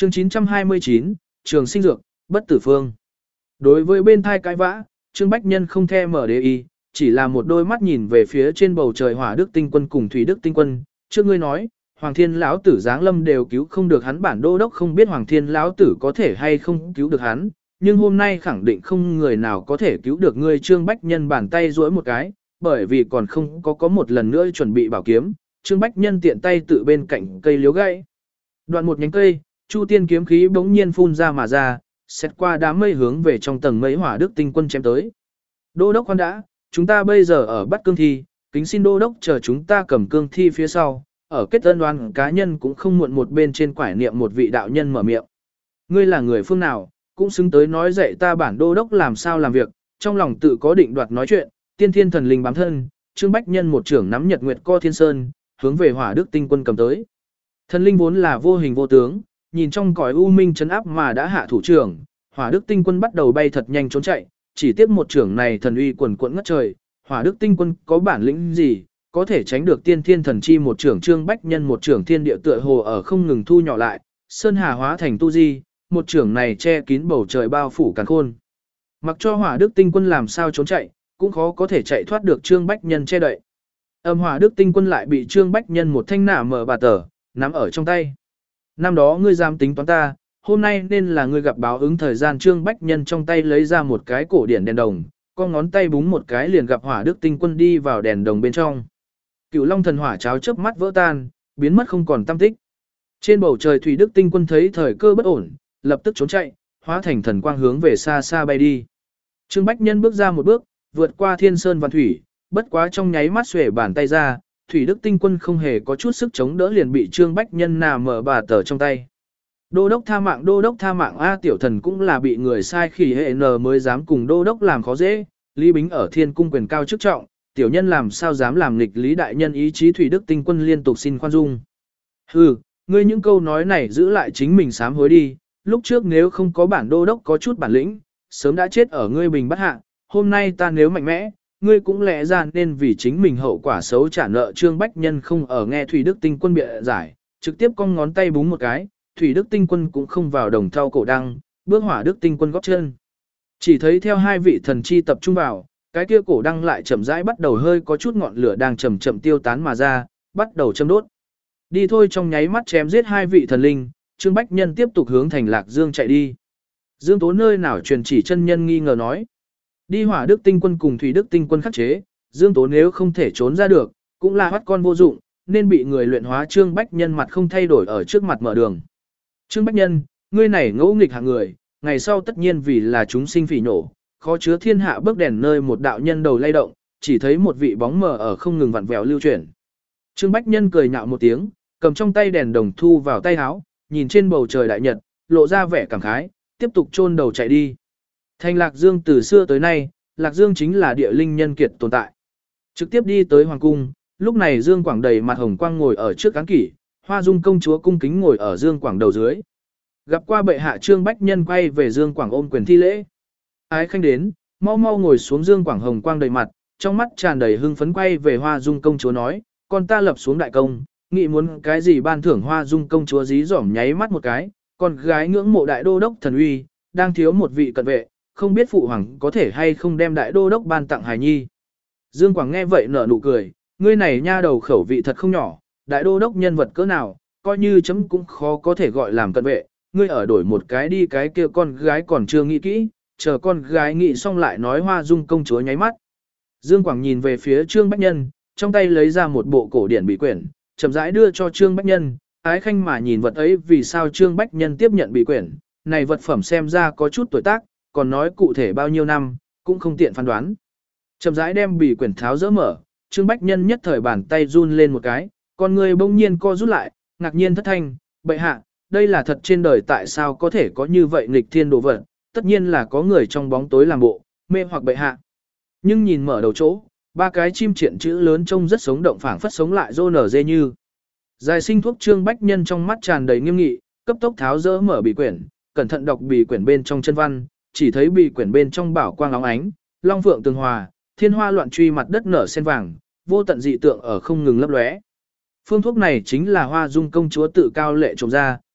Chương 929, Trường sinh dược, bất tử phương. Đối với bên thai cái vã, Trương Bách Nhân không thèm mở để ý, chỉ là một đôi mắt nhìn về phía trên bầu trời Hỏa Đức Tinh Quân cùng Thủy Đức Tinh Quân. Trước ngươi nói, Hoàng Thiên lão tử giáng lâm đều cứu không được hắn, bản đô đốc không biết Hoàng Thiên lão tử có thể hay không cứu được hắn, nhưng hôm nay khẳng định không người nào có thể cứu được ngươi. Trương Bách Nhân bàn tay duỗi một cái, bởi vì còn không có một lần nữa chuẩn bị bảo kiếm, Trương Bách Nhân tiện tay tự bên cạnh cây liếu gãy. Đoạn một nhánh cây, Chu Tiên kiếm khí bỗng nhiên phun ra mà ra, xét qua đám mây hướng về trong tầng mây Hỏa Đức Tinh Quân chém tới. Đô đốc khoan đã, chúng ta bây giờ ở bắt cương thi, kính xin đô đốc chờ chúng ta cầm cương thi phía sau, ở kết ân oan cá nhân cũng không muộn. Một bên trên quải niệm một vị đạo nhân mở miệng. Ngươi là người phương nào, cũng xứng tới nói dạy ta bản đô đốc làm sao làm việc, trong lòng tự có định đoạt nói chuyện, tiên thiên thần linh bám thân, Trương Bách Nhân một trưởng nắm nhật nguyệt co thiên sơn, hướng về Hỏa Đức Tinh Quân cầm tới. Thần linh vốn là vô hình vô tướng, nhìn trong cõi u minh trấn áp mà đã hạ thủ trưởng, Hỏa Đức Tinh Quân bắt đầu bay thật nhanh trốn chạy, chỉ tiếc một trưởng này thần uy quần quẫn ngất trời, Hỏa Đức Tinh Quân có bản lĩnh gì, có thể tránh được tiên thiên thần chi một trưởng. Trương Bách Nhân một trưởng thiên địa tựa hồ ở không ngừng thu nhỏ lại, sơn hà hóa thành tu di, một trưởng này che kín bầu trời bao phủ càn khôn. Mặc cho Hỏa Đức Tinh Quân làm sao trốn chạy, cũng khó có thể chạy thoát được Trương Bách Nhân che đậy. Hỏa Đức Tinh Quân lại bị Trương Bách Nhân một thanh nả mở bà tờ, nắm ở trong tay. Năm đó ngươi dám tính toán ta, hôm nay nên là ngươi gặp báo ứng thời gian. Trương Bách Nhân trong tay lấy ra một cái cổ điển đèn đồng, con ngón tay búng một cái liền gặp Hỏa Đức Tinh Quân đi vào đèn đồng bên trong. Cửu Long thần hỏa cháo chớp mắt vỡ tan, biến mất không còn tăm tích. Trên bầu trời Thủy Đức Tinh Quân thấy thời cơ bất ổn, lập tức trốn chạy, hóa thành thần quang hướng về xa xa bay đi. Trương Bách Nhân bước ra một bước, vượt qua thiên sơn văn thủy, bất quá trong nháy mắt xuề bàn tay ra, Thủy Đức Tinh Quân không hề có chút sức chống đỡ liền bị Trương Bách Nhân nà mở bà tờ trong tay. Đô đốc tha mạng a, tiểu thần cũng là bị người sai khỉ hệ n mới dám cùng đô đốc làm khó dễ, Lý Bính ở thiên cung quyền cao chức trọng, tiểu nhân làm sao dám làm nghịch Lý đại nhân ý chí. Thủy Đức Tinh Quân liên tục xin khoan dung. Hừ, ngươi những câu nói này giữ lại chính mình sám hối đi, lúc trước nếu không có bản đô đốc có chút bản lĩnh, sớm đã chết ở ngươi bình bắt hạ, hôm nay ta nếu mạnh mẽ, ngươi cũng lẽ ra nên vì chính mình hậu quả xấu trả nợ. Trương Bách Nhân không ở nghe Thủy Đức Tinh Quân bịa giải, trực tiếp cong ngón tay búng một cái, Thủy Đức Tinh Quân cũng không vào đồng thau cổ đăng, bước Hỏa Đức Tinh Quân góp chân. Chỉ thấy theo hai vị thần chi tập trung vào, cái kia cổ đăng lại chậm rãi bắt đầu hơi có chút ngọn lửa đang chậm chậm tiêu tán mà ra, bắt đầu châm đốt. Đi thôi, trong nháy mắt chém giết hai vị thần linh, Trương Bách Nhân tiếp tục hướng thành Lạc Dương chạy đi. Dương Tố nơi nào truyền chỉ chân nhân nghi ngờ nói. Đi Hỏa Đức Tinh Quân cùng Thủy Đức Tinh Quân khắc chế, Dương Tố nếu không thể trốn ra được, cũng là bắt con vô dụng, nên bị người luyện hóa. Trương Bách Nhân mặt không thay đổi ở trước mặt mở đường. Trương Bách Nhân, ngươi này ngỗ nghịch hạng người, ngày sau tất nhiên vì là chúng sinh phỉ nổ, khó chứa thiên hạ bước đèn nơi một đạo nhân đầu lay động, chỉ thấy một vị bóng mờ ở không ngừng vặn vẹo lưu chuyển. Trương Bách Nhân cười nhạo một tiếng, cầm trong tay đèn đồng thu vào tay áo, nhìn trên bầu trời đại nhật, lộ ra vẻ cảm khái, tiếp tục chôn đầu chạy đi. Thành Lạc Dương từ xưa tới nay, Lạc Dương chính là địa linh nhân kiệt tồn tại. Trực tiếp đi tới hoàng cung, lúc này Dương Quảng đầy mặt hồng quang ngồi ở trước án kỷ, Hoa Dung công chúa cung kính ngồi ở Dương Quảng đầu dưới. Gặp qua bệ hạ, Trương Bách Nhân quay về Dương Quảng ôm quyền thi lễ. Ái khanh đến, mau mau ngồi xuống. Dương Quảng hồng quang đầy mặt, trong mắt tràn đầy hưng phấn quay về Hoa Dung công chúa nói, con ta lập xuống đại công, nghĩ muốn cái gì ban thưởng. Hoa Dung công chúa dí dỏm nháy mắt một cái, con gái ngưỡng mộ đại đô đốc thần uy, đang thiếu một vị cận vệ, không biết phụ hoàng có thể hay không đem đại đô đốc ban tặng hài nhi. Dương Quảng nghe vậy nở nụ cười, ngươi này nha đầu khẩu vị thật không nhỏ, đại đô đốc nhân vật cỡ nào, coi như chấm cũng khó có thể gọi làm cận vệ, ngươi ở đổi một cái đi. Cái kia con gái còn chưa nghĩ kỹ, chờ con gái nghĩ xong lại nói. Hoa Dung công chúa nháy mắt. Dương Quảng nhìn về phía Trương Bách Nhân, trong tay lấy ra một bộ cổ điển bị quyển, chậm rãi đưa cho Trương Bách Nhân. Ái khanh mà nhìn vật ấy. Vì sao Trương Bách Nhân tiếp nhận bị quyển, này vật phẩm xem ra có chút tuổi tác, còn nói cụ thể bao nhiêu năm, cũng không tiện phán đoán. Chậm rãi đem bị quyển tháo dỡ mở, Trương Bách Nhân nhất thời bàn tay run lên một cái, con người bỗng nhiên co rút lại, ngạc nhiên thất thanh, bệ hạ, đây là thật trên đời tại sao có thể có như vậy nghịch thiên đồ vật, tất nhiên là có người trong bóng tối làm bộ, mê hoặc bệ hạ. Nhưng nhìn mở đầu chỗ, ba cái chim triển chữ lớn trông rất sống động, phảng phất sống lại rô nở dê như. Dài sinh thuốc. Trương Bách Nhân trong mắt tràn đầy nghiêm nghị, cấp tốc tháo dỡ mở bì quyển, cẩn thận đọc bì quyển bên trong chân văn, chỉ thấy bì quyển bên trong bảo quang óng ánh, long phượng tường hòa, thiên hoa loạn truy, mặt đất nở sen vàng, vô tận dị tượng ở không ngừng lấp lóe. Phương thuốc này chính là Hoa Dung công chúa tự cao lệ trồng ra,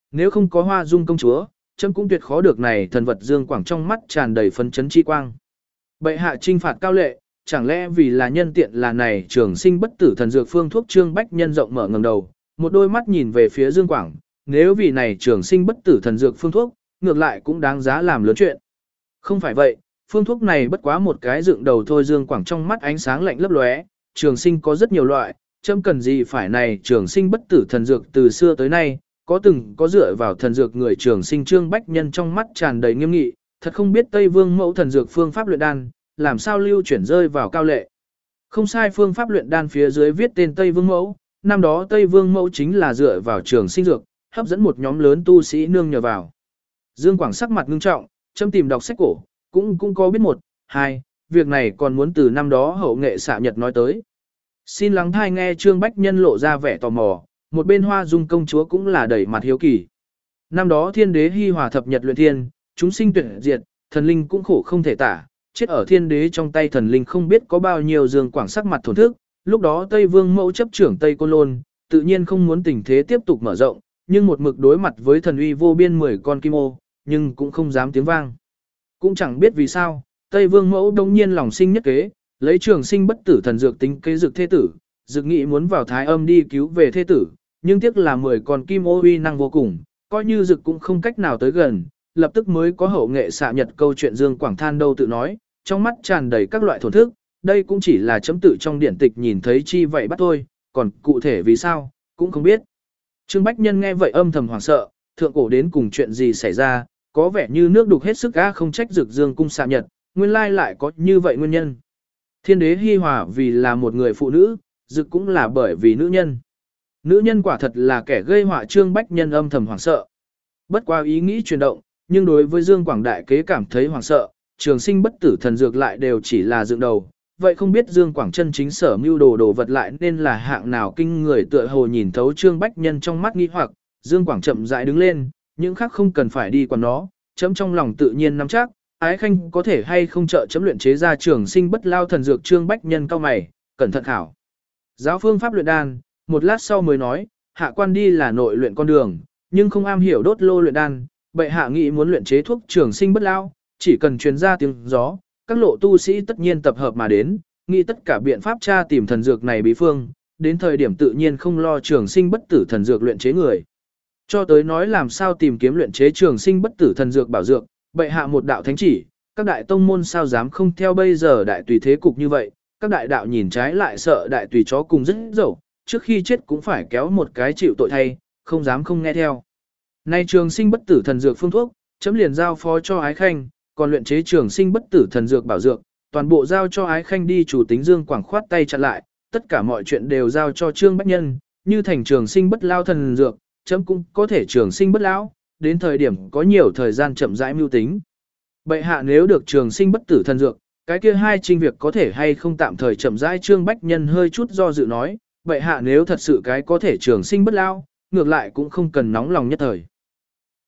nếu không có Hoa Dung công chúa, chấm cũng tuyệt khó được này thần vật Dương Quảng trong mắt tràn đầy phấn chấn chi quang. Bệ hạ trinh phạt cao lệ, chẳng lẽ vì là nhân tiện là này trường sinh bất tử thần dược phương thuốc Trương Bách Nhân rộng mở ngẩng đầu, một đôi mắt nhìn về phía Dương Quảng, nếu vì này trường sinh bất tử thần dược phương thuốc, ngược lại cũng đáng giá làm lớn chuyện. Không phải vậy, phương thuốc này bất quá một cái dựng đầu thôi. Dương Quảng trong mắt ánh sáng lạnh lấp lóe, trường sinh có rất nhiều loại, châm cần gì phải này trường sinh bất tử thần dược từ xưa tới nay, có từng có dựa vào thần dược người trường sinh. Trương Bách Nhân trong mắt tràn đầy nghiêm nghị, thật không biết Tây Vương mẫu thần dược phương pháp luyện đan, làm sao lưu chuyển rơi vào cao lệ. Không sai, phương pháp luyện đan phía dưới viết tên Tây Vương mẫu, năm đó Tây Vương mẫu chính là dựa vào trường sinh dược, hấp dẫn một nhóm lớn tu sĩ nương nhờ vào. Dương Quảng sắc mặt ngưng trọng, châm tìm đọc sách cổ, cũng có biết một, hai, việc này còn muốn từ năm đó hậu nghệ xạ nhật nói tới. Xin lắng thai nghe. Trương Bách Nhân lộ ra vẻ tò mò, một bên Hoa Dung công chúa cũng là đẩy mặt hiếu kỳ. Năm đó thiên đế hi hòa thập nhật luyện thiên, chúng sinh tuyệt diệt, thần linh cũng khổ không thể tả, chết ở thiên đế trong tay thần linh không biết có bao nhiêu. Dương Quảng sắc mặt thổn thức, lúc đó Tây Vương mẫu chấp trưởng Tây Côn Lôn, tự nhiên không muốn tình thế tiếp tục mở rộng, nhưng một mực đối mặt với thần uy vô biên 10 con kim ô, nhưng cũng không dám tiếng vang. Cũng chẳng biết vì sao, Tây Vương mẫu đông nhiên lòng sinh nhất kế, lấy trường sinh bất tử thần dược tính kế dược thế tử, dược nghị muốn vào thái âm đi cứu về thế tử, nhưng tiếc là 10 con kim ô uy năng vô cùng, coi như dược cũng không cách nào tới gần, lập tức mới có hậu nghệ xạ nhật câu chuyện. Dương Quảng than đâu tự nói, trong mắt tràn đầy các loại thổn thức, đây cũng chỉ là chấm tự trong điển tịch nhìn thấy chi vậy bắt thôi, còn cụ thể vì sao, cũng không biết. Trương Bách Nhân nghe vậy âm thầm hoảng sợ, thượng cổ đến cùng chuyện gì xảy ra, có vẻ như nước đục hết sức á, không trách Dược Dương cung xạ nhật, nguyên lai lại có như vậy nguyên nhân. Thiên đế hi hòa vì là một người phụ nữ, Dược cũng là bởi vì nữ nhân. Nữ nhân quả thật là kẻ gây họa. Trương Bách Nhân âm thầm hoảng sợ. Bất qua ý nghĩ chuyển động, nhưng đối với Dương Quảng đại kế cảm thấy hoảng sợ, trường sinh bất tử thần dược lại đều chỉ là dựng đầu. Vậy không biết Dương Quảng chân chính sở mưu đồ vật lại nên là hạng nào kinh người. Tựa hồ nhìn thấu Trương Bách Nhân trong mắt nghi hoặc, Dương Quảng chậm rãi đứng lên, những khác không cần phải đi quản nó, chấm trong lòng tự nhiên nắm chắc, Ái Khanh có thể hay không trợ chấm luyện chế ra trường sinh bất lao thần dược. Trương Bách Nhân cao mày, cẩn thận khảo giáo phương pháp luyện đan, một lát sau mới nói, hạ quan đi là nội luyện con đường, nhưng không am hiểu đốt lô luyện đan, bệ hạ nghĩ muốn luyện chế thuốc trường sinh bất lao, chỉ cần truyền ra tiếng gió, các lộ tu sĩ tất nhiên tập hợp mà đến, nghĩ tất cả biện pháp tra tìm thần dược này bí phương, đến thời điểm tự nhiên không lo trường sinh bất tử thần dược luyện chế người. Cho tới nói làm sao tìm kiếm luyện chế trường sinh bất tử thần dược bảo dược, bệ hạ một đạo thánh chỉ, các đại tông môn sao dám không theo bây giờ đại tùy thế cục như vậy, các đại đạo nhìn trái lại sợ đại tùy chó cùng rất dẫu, trước khi chết cũng phải kéo một cái chịu tội thay, không dám không nghe theo. Nay trường sinh bất tử thần dược phương thuốc, chấm liền giao phó cho Ái Khanh, còn luyện chế trường sinh bất tử thần dược bảo dược, toàn bộ giao cho Ái Khanh đi. Chủ tính Dương Quảng khoát tay chặn lại, tất cả mọi chuyện đều giao cho Trương Bách Nhân, như thành trường sinh bất lao thần dược, chấm cũng có thể trường sinh bất lão, đến thời điểm có nhiều thời gian chậm rãi mưu tính. Bệ hạ nếu được trường sinh bất tử thần dược, cái kia hai trinh việc có thể hay không tạm thời chậm rãi. Trương Bách Nhân hơi chút do dự nói, bệ hạ nếu thật sự cái có thể trường sinh bất lao, ngược lại cũng không cần nóng lòng nhất thời.